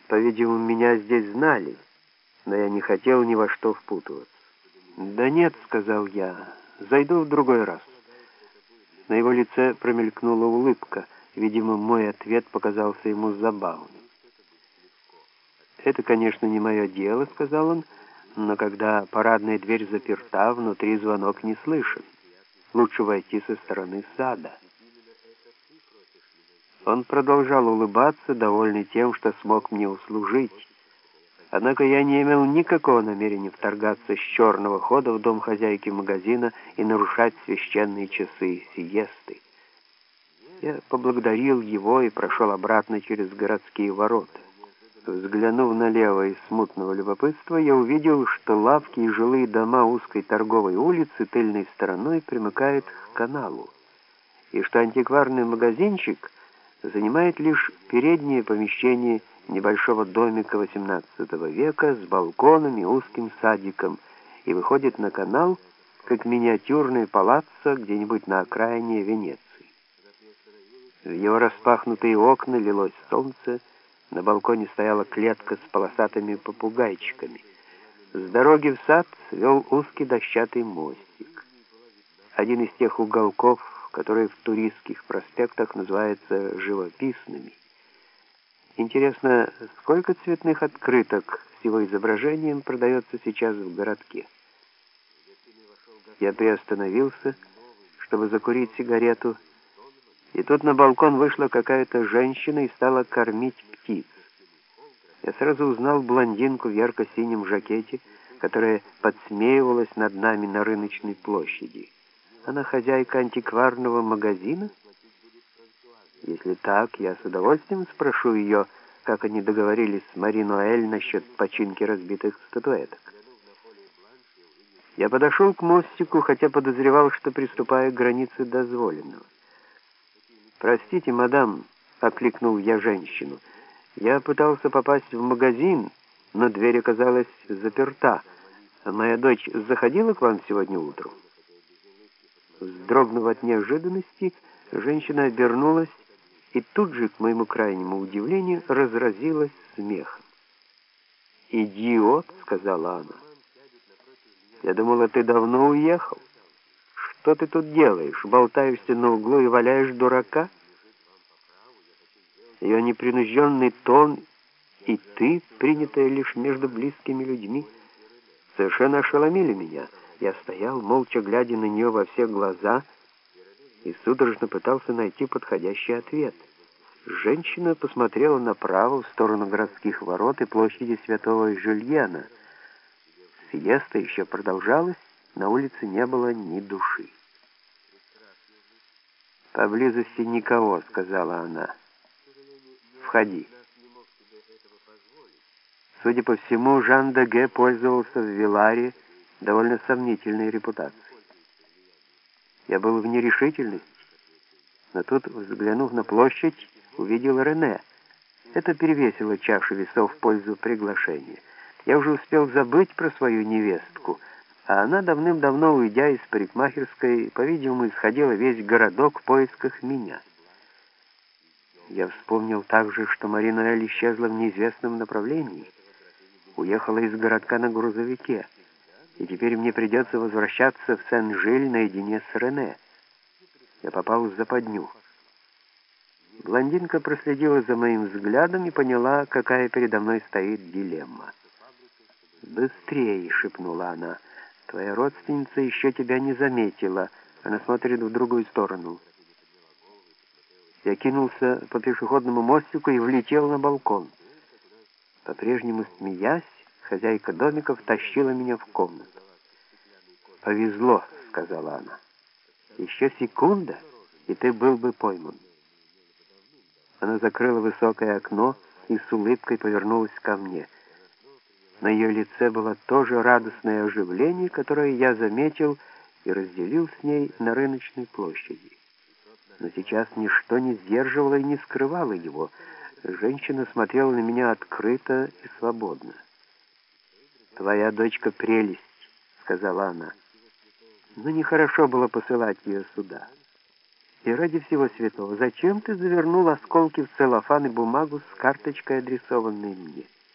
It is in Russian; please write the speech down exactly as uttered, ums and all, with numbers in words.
По-видимому, меня здесь знали, но я не хотел ни во что впутываться. «Да нет», — сказал я, — «зайду в другой раз». На его лице промелькнула улыбка. Видимо, мой ответ показался ему забавным. «Это, конечно, не мое дело», — сказал он, «но когда парадная дверь заперта, внутри звонок не слышен. Лучше войти со стороны сада». Он продолжал улыбаться, довольный тем, что смог мне услужить. Однако я не имел никакого намерения вторгаться с черного хода в дом хозяйки магазина и нарушать священные часы сиесты. Я поблагодарил его и прошел обратно через городские ворота. Взглянув налево из смутного любопытства, я увидел, что лавки и жилые дома узкой торговой улицы тыльной стороной примыкают к каналу, и что антикварный магазинчик занимает лишь переднее помещение небольшого домика восемнадцатого века с балконом и узким садиком и выходит на канал, как миниатюрное палаццо где-нибудь на окраине Венеции. В его распахнутые окна лилось солнце, на балконе стояла клетка с полосатыми попугайчиками. С дороги в сад вел узкий дощатый мостик. Один из тех уголков, которые в туристских проспектах называются живописными. Интересно, сколько цветных открыток с его изображением продается сейчас в городке? Я приостановился, чтобы закурить сигарету, и тут на балкон вышла какая-то женщина и стала кормить птиц. Я сразу узнал блондинку в ярко-синем жакете, которая подсмеивалась над нами на рыночной площади. Она хозяйка антикварного магазина? Если так, я с удовольствием спрошу ее, как они договорились с Мари Ноэль насчет починки разбитых статуэток. Я подошел к мостику, хотя подозревал, что приступаю к границе дозволенного. «Простите, мадам», — окликнул я женщину, — «я пытался попасть в магазин, но дверь оказалась заперта. Моя дочь заходила к вам сегодня утром?» Вздрогнув от неожиданности, женщина обернулась и тут же, к моему крайнему удивлению, разразилась смехом. «Идиот», — сказала она, — «я думала, ты давно уехал. Что ты тут делаешь? Болтаешься на углу и валяешь дурака?» Ее непринужденный тон и ты, принятая лишь между близкими людьми, совершенно ошеломили меня. Я стоял, молча глядя на нее во все глаза, и судорожно пытался найти подходящий ответ. Женщина посмотрела направо, в сторону городских ворот и площади Святого Жюльена. Сиеста еще продолжалась, на улице не было ни души. «Поблизости никого», — сказала она. «Входи». Судя по всему, Жан де Ге пользовался в Виларе довольно сомнительной репутацией. Я был в нерешительности, но тут, взглянув на площадь, увидел Рене. Это перевесило чашу весов в пользу приглашения. Я уже успел забыть про свою невестку, а она, давным-давно уйдя из парикмахерской, по-видимому, исходила весь городок в поисках меня. Я вспомнил также, что Мари Ноэль исчезла в неизвестном направлении, уехала из городка на грузовике, и теперь мне придется возвращаться в Сен-Жиль наедине с Рене. Я попал в западню. Блондинка проследила за моим взглядом и поняла, какая передо мной стоит дилемма. «Быстрее!» — шепнула она. «Твоя родственница еще тебя не заметила. Она смотрит в другую сторону». Я кинулся по пешеходному мостику и влетел на балкон. По-прежнему смеясь, хозяйка домика втащила меня в комнату. «Повезло», — сказала она. «Еще секунда, и ты был бы пойман». Она закрыла высокое окно и с улыбкой повернулась ко мне. На ее лице было то же радостное оживление, которое я заметил и разделил с ней на рыночной площади. Но сейчас ничто не сдерживало и не скрывало его. Женщина смотрела на меня открыто и свободно. «Твоя дочка прелесть», — сказала она. «Но нехорошо было посылать ее сюда. И ради всего святого, зачем ты завернул осколки в целлофан и бумагу с карточкой, адресованной мне?